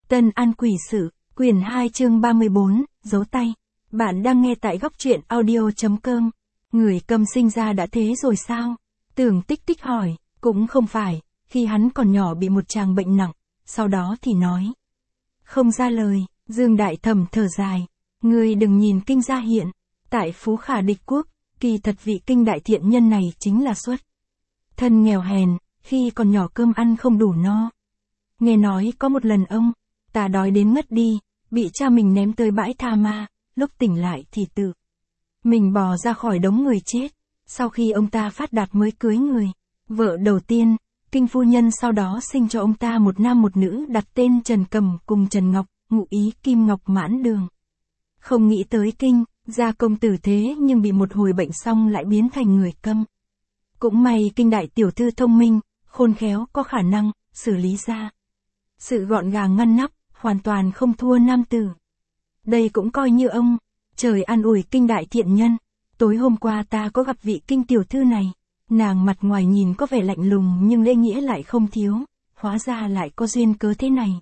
Tân An Quỷ Sự, quyển 2 chương 34, dấu tay. Bạn đang nghe tại góc truyện audio.com. Người Câm sinh ra đã thế rồi sao? Tưởng Tích Tích hỏi, cũng không phải, khi hắn còn nhỏ bị một chàng bệnh nặng, sau đó thì nói. Không ra lời, Dương Đại Thẩm thở dài. Ngươi đừng nhìn kinh gia hiện, tại Phú Khả Địch Quốc, kỳ thật vị kinh đại thiện nhân này chính là xuất thân nghèo hèn, khi còn nhỏ cơm ăn không đủ no. Nghe nói có một lần ông ta đói đến ngất đi, bị cha mình ném tới bãi tha ma, lúc tỉnh lại thì tự mình bò ra khỏi đống người chết. Sau khi ông ta phát đạt mới cưới người vợ đầu tiên, Kinh phu nhân sau đó sinh cho ông ta một nam một nữ đặt tên Trần Cầm cùng Trần Ngọc, ngụ ý Kim Ngọc Mãn Đường. Không nghĩ tới Kinh gia công tử thế nhưng bị một hồi bệnh xong lại biến thành người câm. Cũng may Kinh đại tiểu thư thông minh, khôn khéo, có khả năng xử lý ra sự gọn gàng ngăn nắp, hoàn toàn không thua nam tử. Đây cũng coi như ông trời an ủi Kinh đại thiện nhân. Tối hôm qua ta có gặp vị Kinh tiểu thư này, nàng mặt ngoài nhìn có vẻ lạnh lùng nhưng lễ nghĩa lại không thiếu, hóa ra lại có duyên cớ thế này.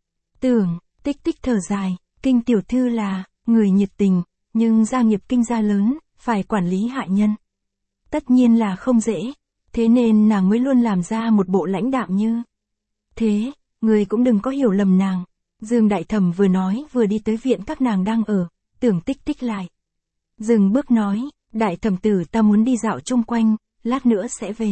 Tưởng Tích Tích thở dài, Kinh tiểu thư là người nhiệt tình, nhưng gia nghiệp Kinh gia lớn, phải quản lý hạ nhân. Tất nhiên là không dễ, thế nên nàng mới luôn làm ra một bộ lãnh đạm như thế. Người cũng đừng có hiểu lầm nàng. Dương Đại Thẩm vừa nói vừa đi tới viện các nàng đang ở. Tưởng Tích Tích lại dừng bước nói, Đại Thẩm tử ta muốn đi dạo chung quanh, lát nữa sẽ về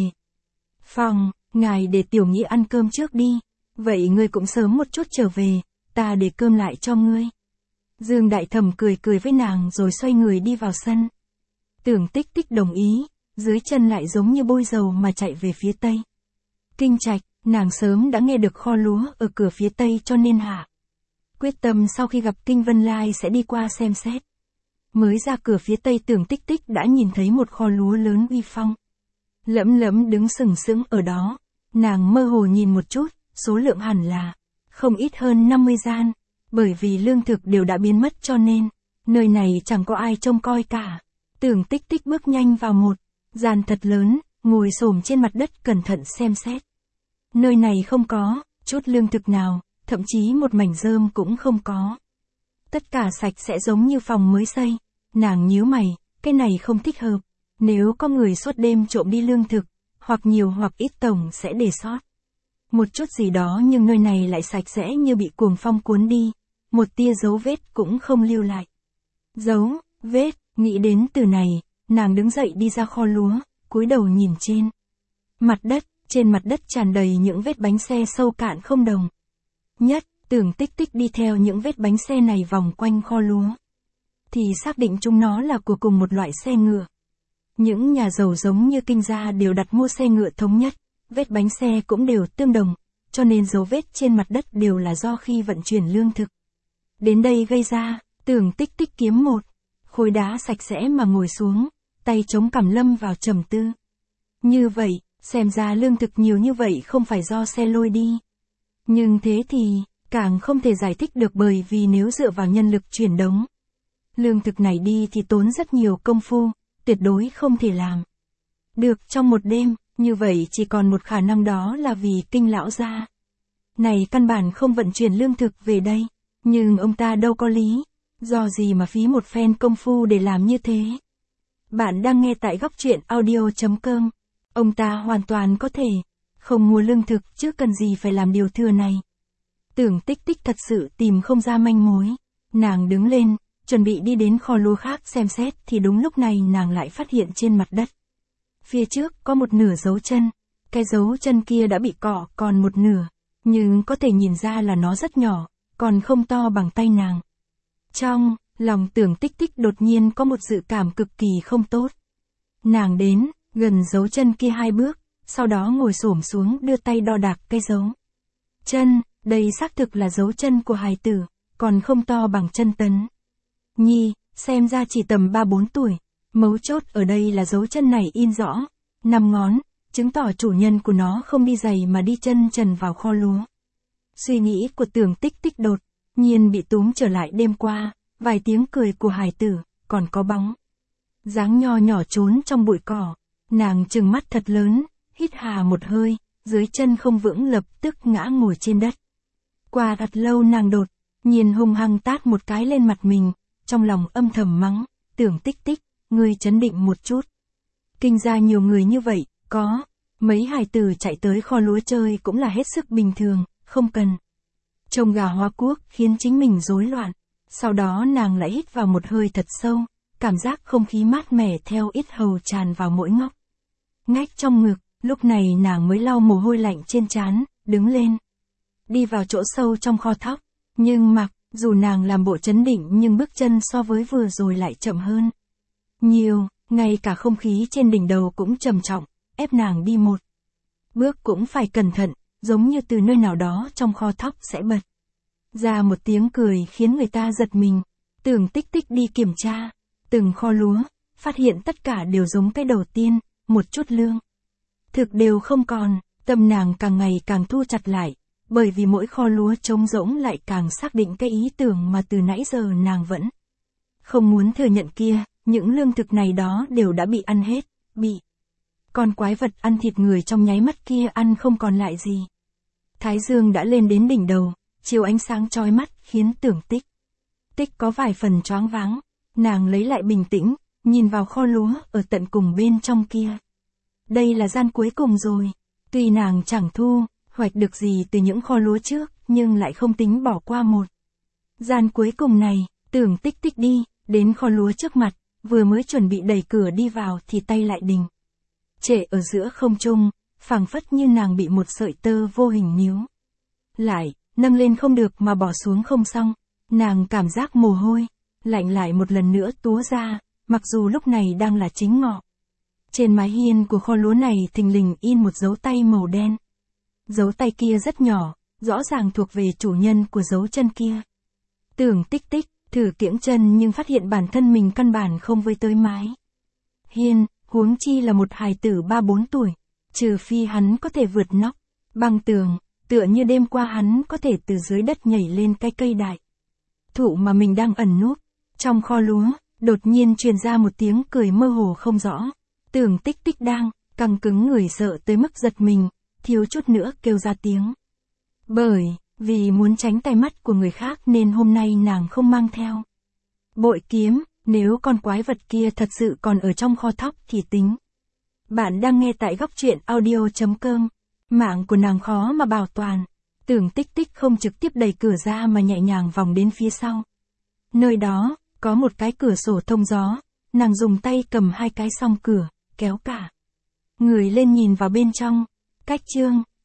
phòng, ngài để tiểu nghĩa ăn cơm trước đi. Vậy ngươi cũng sớm một chút trở về, ta để cơm lại cho ngươi. Dương Đại Thẩm cười cười với nàng rồi xoay người đi vào sân. Tưởng Tích Tích đồng ý, dưới chân lại giống như bôi dầu mà chạy về phía tây Kinh Trạch. Nàng sớm đã nghe được kho lúa ở cửa phía tây cho nên hạ quyết tâm sau khi gặp Kinh Vân Lai sẽ đi qua xem xét. Mới ra cửa phía tây Tưởng Tích Tích đã nhìn thấy một kho lúa lớn uy phong lẫm lẫm đứng sừng sững ở đó. Nàng mơ hồ nhìn một chút, số lượng hẳn là không ít hơn 50 gian, bởi vì lương thực đều đã biến mất cho nên nơi này chẳng có ai trông coi cả. Tưởng Tích Tích bước nhanh vào một gian thật lớn, ngồi xổm trên mặt đất cẩn thận xem xét. Nơi này không có chút lương thực nào, thậm chí một mảnh rơm cũng không có. Tất cả sạch sẽ giống như phòng mới xây. Nàng nhíu mày, cái này không thích hợp. Nếu có người suốt đêm trộm đi lương thực, hoặc nhiều hoặc ít tổng sẽ để sót một chút gì đó, nhưng nơi này lại sạch sẽ như bị cuồng phong cuốn đi, một tia dấu vết cũng không lưu lại. Dấu vết, nghĩ đến từ này, nàng đứng dậy đi ra kho lúa, cúi đầu nhìn trên mặt đất. Trên mặt đất tràn đầy những vết bánh xe sâu cạn không đồng nhất. Tưởng Tích Tích đi theo những vết bánh xe này vòng quanh kho lúa, thì xác định chúng nó là của cùng một loại xe ngựa. Những nhà giàu giống như Kinh gia đều đặt mua xe ngựa thống nhất, vết bánh xe cũng đều tương đồng, cho nên dấu vết trên mặt đất đều là do khi vận chuyển lương thực đến đây gây ra. Tưởng Tích Tích kiếm một khối đá sạch sẽ mà ngồi xuống, tay chống cằm lâm vào trầm tư. Như vậy, xem ra lương thực nhiều như vậy không phải do xe lôi đi. Nhưng thế thì, càng không thể giải thích được, bởi vì nếu dựa vào nhân lực chuyển đống lương thực này đi thì tốn rất nhiều công phu, tuyệt đối không thể làm được trong một đêm. Như vậy chỉ còn một khả năng, đó là vì Kinh lão gia này căn bản không vận chuyển lương thực về đây. Nhưng ông ta đâu có lý do gì mà phí một phen công phu để làm như thế. Bạn đang nghe tại góc truyện audio.com. Ông ta hoàn toàn có thể không mua lương thực, chứ cần gì phải làm điều thừa này. Tưởng Tích Tích thật sự tìm không ra manh mối. Nàng đứng lên, chuẩn bị đi đến kho lúa khác xem xét, thì đúng lúc này nàng lại phát hiện trên mặt đất phía trước có một nửa dấu chân. Cái dấu chân kia đã bị cọ còn một nửa, nhưng có thể nhìn ra là nó rất nhỏ, còn không to bằng tay nàng. Trong lòng Tưởng Tích Tích đột nhiên có một dự cảm cực kỳ không tốt. Nàng đến gần dấu chân kia 2 bước, sau đó ngồi xổm xuống đưa tay đo đạc cái dấu chân. Đây xác thực là dấu chân của hài tử, còn không to bằng chân Tấn Nhi, xem ra chỉ tầm 3-4 tuổi. Mấu chốt ở đây là dấu chân này in rõ 5 ngón, chứng tỏ chủ nhân của nó không đi giày mà đi chân trần vào kho lúa. Suy nghĩ của Tưởng Tích Tích đột nhiên bị túm trở lại đêm qua, vài tiếng cười của hài tử, còn có bóng dáng nho nhỏ trốn trong bụi cỏ. Nàng trừng mắt thật lớn, hít hà một hơi, dưới chân không vững lập tức ngã ngồi trên đất. Qua thật lâu nàng đột nhiên hung hăng tát một cái lên mặt mình, trong lòng âm thầm mắng, Tưởng Tích Tích, ngươi trấn định một chút. Kinh gia nhiều người như vậy, có mấy hài tử chạy tới kho lúa chơi cũng là hết sức bình thường, không cần trông gà hóa cuốc khiến chính mình rối loạn. Sau đó nàng lại hít vào một hơi thật sâu, cảm giác không khí mát mẻ theo yết hầu tràn vào mỗi ngóc ngách trong ngực, lúc này nàng mới lau mồ hôi lạnh trên trán, đứng lên. Đi vào chỗ sâu trong kho thóc, nhưng mặc dù nàng làm bộ trấn định nhưng bước chân so với vừa rồi lại chậm hơn nhiều, ngay cả không khí trên đỉnh đầu cũng trầm trọng, ép nàng đi một bước cũng phải cẩn thận, giống như từ nơi nào đó trong kho thóc sẽ bật ra một tiếng cười khiến người ta giật mình. Tưởng Tích Tích đi kiểm tra từng kho lúa, phát hiện tất cả đều giống cái đầu tiên, một chút lương thực đều không còn, tâm nàng càng ngày càng thu chặt lại, bởi vì mỗi kho lúa trống rỗng lại càng xác định cái ý tưởng mà từ nãy giờ nàng vẫn không muốn thừa nhận kia, những lương thực này đó đều đã bị ăn hết, bị con quái vật ăn thịt người trong nháy mắt kia ăn không còn lại gì. Thái dương đã lên đến đỉnh đầu, chiếu ánh sáng chói mắt khiến Tưởng Tích Tích có vài phần choáng váng, nàng lấy lại bình tĩnh, nhìn vào kho lúa ở tận cùng bên trong kia. Đây là gian cuối cùng rồi, tuy nàng chẳng thu hoạch được gì từ những kho lúa trước, nhưng lại không tính bỏ qua một gian cuối cùng này. Tưởng Tích Tích đi đến kho lúa trước mặt, vừa mới chuẩn bị đẩy cửa đi vào thì tay lại đình trệ ở giữa không trung, phảng phất như nàng bị một sợi tơ vô hình níu lại, nâng lên không được mà bỏ xuống không xong. Nàng cảm giác mồ hôi lạnh lại một lần nữa túa ra, mặc dù lúc này đang là chính ngọ. Trên mái hiên của kho lúa này thình lình in một dấu tay màu đen. Dấu tay kia rất nhỏ, rõ ràng thuộc về chủ nhân của dấu chân kia. Tưởng Tích Tích thử kiễng chân nhưng phát hiện bản thân mình căn bản không với tới mái hiên, huống chi là một hài tử 3-4 tuổi, trừ phi hắn có thể vượt nóc băng tường, tựa như đêm qua hắn có thể từ dưới đất nhảy lên cái cây đại thụ mà mình đang ẩn núp. Trong kho lúa, đột nhiên truyền ra một tiếng cười mơ hồ không rõ. Tưởng Tích Tích đang căng cứng người sợ tới mức giật mình, thiếu chút nữa kêu ra tiếng. Bởi vì muốn tránh tai mắt của người khác nên hôm nay nàng không mang theo bội kiếm, nếu con quái vật kia thật sự còn ở trong kho thóc thì tính. Bạn đang nghe tại góc truyện audio.com. Mạng của nàng khó mà bảo toàn. Tưởng Tích Tích không trực tiếp đẩy cửa ra mà nhẹ nhàng vòng đến phía sau. Nơi đó có một cái cửa sổ thông gió, nàng dùng tay cầm hai cái song cửa, kéo cả người lên nhìn vào bên trong. Cách chương